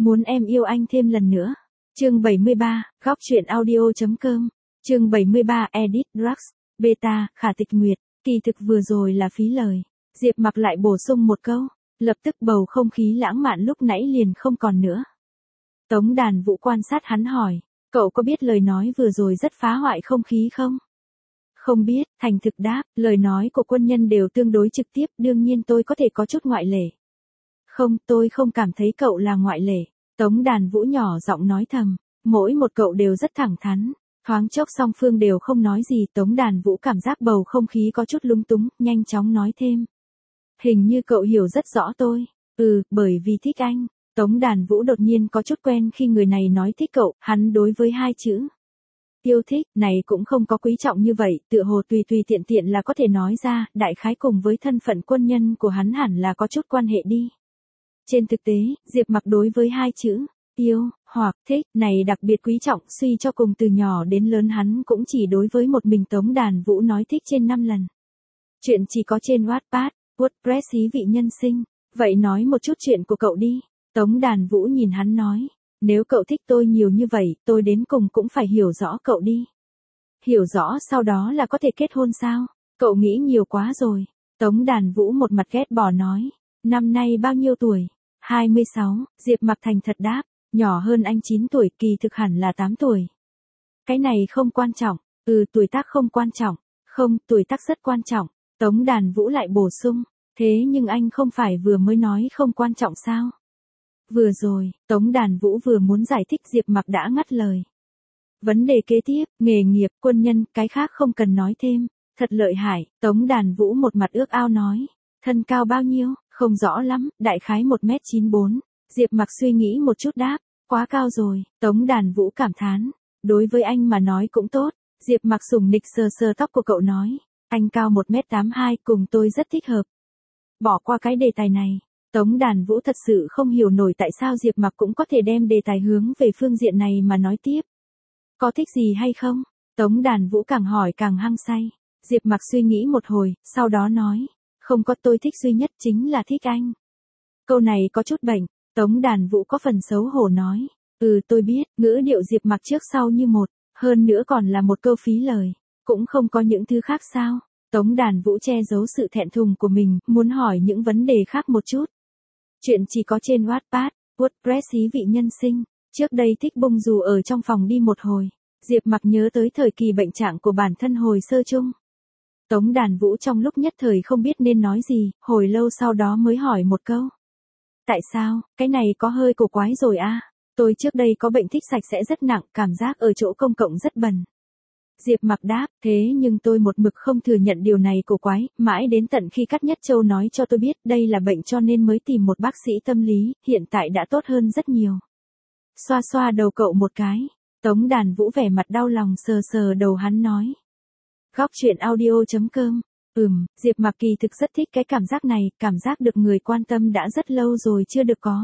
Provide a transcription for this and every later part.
Muốn em yêu anh thêm lần nữa. Chương 73, góc truyện audio.com. Chương 73, Edit Drugs, Beta, Khả Tịch Nguyệt. Kỳ thực vừa rồi là phí lời. Diệp Mặc lại bổ sung một câu, lập tức bầu không khí lãng mạn lúc nãy liền không còn nữa. Tống Đàn Vũ quan sát hắn hỏi, cậu có biết lời nói vừa rồi rất phá hoại không khí không? Không biết, thành thực đáp, lời nói của quân nhân đều tương đối trực tiếp, đương nhiên tôi có thể có chút ngoại lệ. Không, tôi không cảm thấy cậu là ngoại lệ. Tống Đàn Vũ nhỏ giọng nói thầm, mỗi một cậu đều rất thẳng thắn. Thoáng chốc song phương đều không nói gì, Tống Đàn Vũ cảm giác bầu không khí có chút lung túng, nhanh chóng nói thêm. Hình như cậu hiểu rất rõ tôi. Bởi vì thích anh. Tống Đàn Vũ đột nhiên có chút quen khi người này nói thích cậu, hắn đối với hai chữ yêu thích này cũng không có quý trọng như vậy, tựa hồ tùy tiện tiện là có thể nói ra, đại khái cùng với thân phận quân nhân của hắn hẳn là có chút quan hệ đi. Trên thực tế, Diệp Mặc đối với hai chữ yêu hoặc thích này đặc biệt quý trọng, suy cho cùng từ nhỏ đến lớn hắn cũng chỉ đối với một mình Tống Đàn Vũ nói thích trên 5 lần. Chuyện chỉ có trên Wattpad, WordPress ý vị nhân sinh. Vậy nói một chút chuyện của cậu đi. Tống Đàn Vũ nhìn hắn nói, nếu cậu thích tôi nhiều như vậy, tôi đến cùng cũng phải hiểu rõ cậu đi. Hiểu rõ sau đó là có thể kết hôn sao? Cậu nghĩ nhiều quá rồi. Tống Đàn Vũ một mặt ghét bỏ nói, năm nay bao nhiêu tuổi? 26, Diệp Mặc thành thật đáp, nhỏ hơn anh 9 tuổi, kỳ thực hẳn là 8 tuổi. Cái này không quan trọng. Tuổi tác không quan trọng. Không, tuổi tác rất quan trọng. Tống Đàn Vũ lại bổ sung, thế nhưng anh không phải vừa mới nói không quan trọng sao? Vừa rồi, Tống Đàn Vũ vừa muốn giải thích, Diệp Mặc đã ngắt lời. Vấn đề kế tiếp, nghề nghiệp, quân nhân, cái khác không cần nói thêm. Thật lợi hại, Tống Đàn Vũ một mặt ước ao nói. Thân cao bao nhiêu? Không rõ lắm, đại khái 1m94. Diệp Mặc suy nghĩ một chút đáp, quá cao rồi. Tống Đàn Vũ cảm thán, đối với anh mà nói cũng tốt. Diệp Mặc sủng nịch sờ tóc của cậu nói, anh cao 1m82, cùng tôi rất thích hợp. Bỏ qua cái đề tài này, Tống Đàn Vũ thật sự không hiểu nổi tại sao Diệp Mặc cũng có thể đem đề tài hướng về phương diện này mà nói tiếp. Có thích gì hay không? Tống Đàn Vũ càng hỏi càng hăng say. Diệp Mặc suy nghĩ một hồi, sau đó nói, không có, tôi thích duy nhất chính là thích anh. Câu này có chút bệnh. Tống Đàn Vũ có phần xấu hổ nói, tôi biết, ngữ điệu Diệp Mặc trước sau như một, hơn nữa còn là một câu phí lời, cũng không có những thứ khác sao? Tống Đàn Vũ che giấu sự thẹn thùng của mình, muốn hỏi những vấn đề khác một chút. Chuyện chỉ có trên Wattpad, WordPress ý vị nhân sinh. Trước đây thích bung dù ở trong phòng đi một hồi. Diệp Mặc nhớ tới thời kỳ bệnh trạng của bản thân hồi sơ chung. Tống Đàn Vũ trong lúc nhất thời không biết nên nói gì, hồi lâu sau đó mới hỏi một câu. Tại sao, cái này có hơi cổ quái rồi à? Tôi trước đây có bệnh thích sạch sẽ rất nặng, cảm giác ở chỗ công cộng rất bẩn. Diệp Mặc đáp, thế nhưng tôi một mực không thừa nhận điều này cổ quái, mãi đến tận khi Cát Nhất Châu nói cho tôi biết đây là bệnh cho nên mới tìm một bác sĩ tâm lý, hiện tại đã tốt hơn rất nhiều. Xoa xoa đầu cậu một cái, Tống Đàn Vũ vẻ mặt đau lòng sờ đầu hắn nói. Góc truyện audio.com. Diệp Mặc kỳ thực rất thích cái cảm giác này, cảm giác được người quan tâm đã rất lâu rồi chưa được có.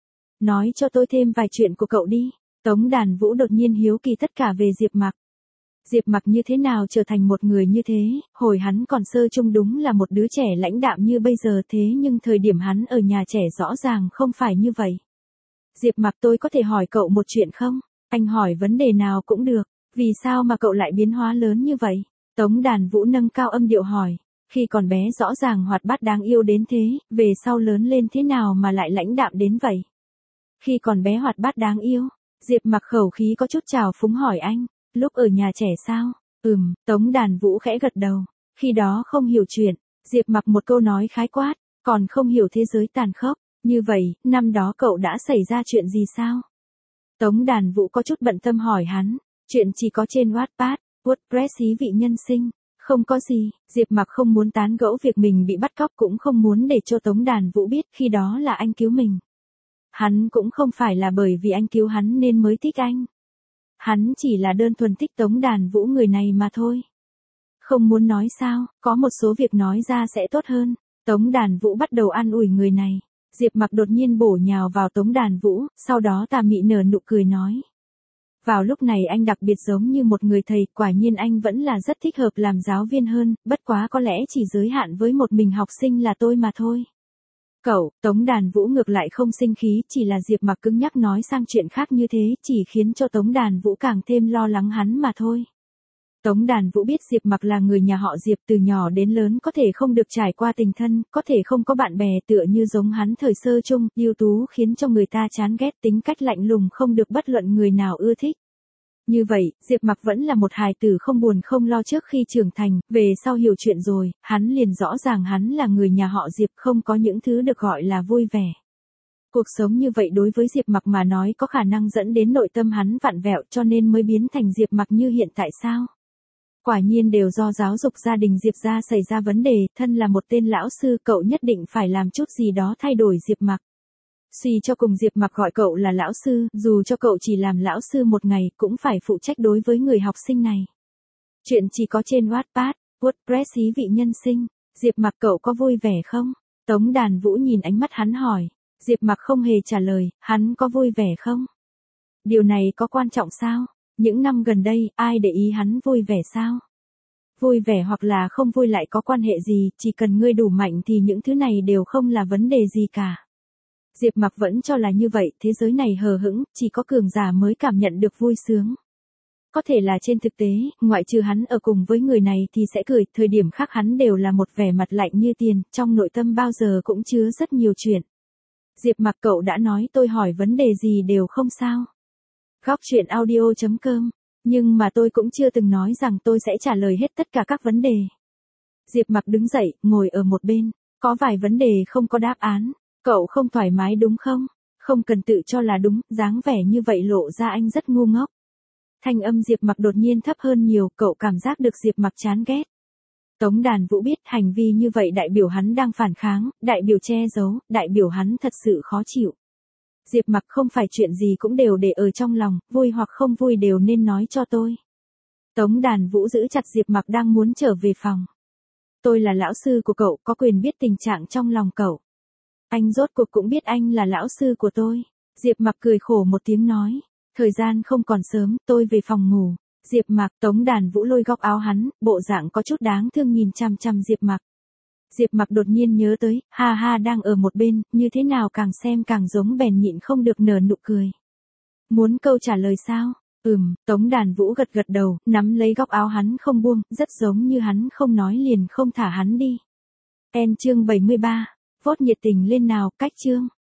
Nói cho tôi thêm vài chuyện của cậu đi. Tống Đàn Vũ đột nhiên hiếu kỳ tất cả về Diệp Mặc. Diệp Mặc như thế nào trở thành một người như thế, hồi hắn còn sơ chung đúng là một đứa trẻ lãnh đạm như bây giờ, thế nhưng thời điểm hắn ở nhà trẻ rõ ràng không phải như vậy. Diệp Mặc, tôi có thể hỏi cậu một chuyện không? Anh hỏi vấn đề nào cũng được, vì sao mà cậu lại biến hóa lớn như vậy? Tống Đàn Vũ nâng cao âm điệu hỏi, khi còn bé rõ ràng hoạt bát đáng yêu đến thế, về sau lớn lên thế nào mà lại lãnh đạm đến vậy? Khi còn bé hoạt bát đáng yêu, Diệp Mặc khẩu khí có chút trào phúng hỏi anh, lúc ở nhà trẻ sao? Tống Đàn Vũ khẽ gật đầu, khi đó không hiểu chuyện, Diệp Mặc một câu nói khái quát, còn không hiểu thế giới tàn khốc, như vậy, năm đó cậu đã xảy ra chuyện gì sao? Tống Đàn Vũ có chút bận tâm hỏi hắn, chuyện chỉ có trên Wattpad, WordPress ý vị nhân sinh. Không có gì, Diệp Mặc không muốn tán gẫu việc mình bị bắt cóc, cũng không muốn để cho Tống Đàn Vũ biết khi đó là anh cứu mình. Hắn cũng không phải là bởi vì anh cứu hắn nên mới thích anh. Hắn chỉ là đơn thuần thích Tống Đàn Vũ người này mà thôi. Không muốn nói sao, có một số việc nói ra sẽ tốt hơn. Tống Đàn Vũ bắt đầu an ủi người này. Diệp Mặc đột nhiên bổ nhào vào Tống Đàn Vũ, sau đó tà mị nở nụ cười nói. Vào lúc này anh đặc biệt giống như một người thầy, quả nhiên anh vẫn là rất thích hợp làm giáo viên hơn, bất quá có lẽ chỉ giới hạn với một mình học sinh là tôi mà thôi. Cậu, Tống Đàn Vũ ngược lại không sinh khí, chỉ là Diệp Mặc cứng nhắc nói sang chuyện khác như thế, chỉ khiến cho Tống Đàn Vũ càng thêm lo lắng hắn mà thôi. Tống Đàn Vũ biết Diệp Mặc là người nhà họ Diệp, từ nhỏ đến lớn có thể không được trải qua tình thân, có thể không có bạn bè, tựa như giống hắn thời sơ chung, ưu tú khiến cho người ta chán ghét, tính cách lạnh lùng không được bất luận người nào ưa thích. Như vậy, Diệp Mặc vẫn là một hài tử không buồn không lo trước khi trưởng thành, về sau hiểu chuyện rồi, hắn liền rõ ràng hắn là người nhà họ Diệp, không có những thứ được gọi là vui vẻ. Cuộc sống như vậy đối với Diệp Mặc mà nói có khả năng dẫn đến nội tâm hắn vặn vẹo, cho nên mới biến thành Diệp Mặc như hiện tại sao? Quả nhiên đều do giáo dục gia đình Diệp gia xảy ra vấn đề, thân là một tên lão sư, cậu nhất định phải làm chút gì đó thay đổi Diệp Mặc. Suy cho cùng Diệp Mặc gọi cậu là lão sư, dù cho cậu chỉ làm lão sư một ngày, cũng phải phụ trách đối với người học sinh này. Chuyện chỉ có trên Wattpad, WordPress ý vị nhân sinh. Diệp Mặc cậu có vui vẻ không? Tống Đàn Vũ nhìn ánh mắt hắn hỏi. Diệp Mặc không hề trả lời, hắn có vui vẻ không? Điều này có quan trọng sao? Những năm gần đây, ai để ý hắn vui vẻ sao? Vui vẻ hoặc là không vui lại có quan hệ gì, chỉ cần ngươi đủ mạnh thì những thứ này đều không là vấn đề gì cả. Diệp Mặc vẫn cho là như vậy, thế giới này hờ hững, chỉ có cường giả mới cảm nhận được vui sướng. Có thể là trên thực tế, ngoại trừ hắn ở cùng với người này thì sẽ cười, thời điểm khác hắn đều là một vẻ mặt lạnh như tiền, trong nội tâm bao giờ cũng chứa rất nhiều chuyện. Diệp Mặc cậu đã nói tôi hỏi vấn đề gì đều không sao. Góc chuyện audio.com, nhưng mà tôi cũng chưa từng nói rằng tôi sẽ trả lời hết tất cả các vấn đề. Diệp Mặc đứng dậy, ngồi ở một bên, có vài vấn đề không có đáp án. Cậu không thoải mái đúng không? Không cần tự cho là đúng, dáng vẻ như vậy lộ ra anh rất ngu ngốc. Thanh âm Diệp Mặc đột nhiên thấp hơn nhiều, cậu cảm giác được Diệp Mặc chán ghét. Tống Đàn Vũ biết hành vi như vậy đại biểu hắn đang phản kháng, đại biểu che giấu, đại biểu hắn thật sự khó chịu. Diệp Mặc không phải chuyện gì cũng đều để ở trong lòng, vui hoặc không vui đều nên nói cho tôi. Tống Đàn Vũ giữ chặt Diệp Mặc đang muốn trở về phòng. Tôi là lão sư của cậu, có quyền biết tình trạng trong lòng cậu. Anh rốt cuộc cũng biết anh là lão sư của tôi. Diệp Mặc cười khổ một tiếng nói. Thời gian không còn sớm, tôi về phòng ngủ. Diệp Mặc, Tống Đàn Vũ lôi góc áo hắn, bộ dạng có chút đáng thương nhìn chằm chằm Diệp Mặc. Diệp Mặc đột nhiên nhớ tới, ha ha đang ở một bên, như thế nào càng xem càng giống, bèn nhịn không được nở nụ cười. Muốn câu trả lời sao? Tống Đàn Vũ gật gật đầu, nắm lấy góc áo hắn không buông, rất giống như hắn không nói liền không thả hắn đi. Chương 73. Vote nhiệt tình lên nào, cách chương.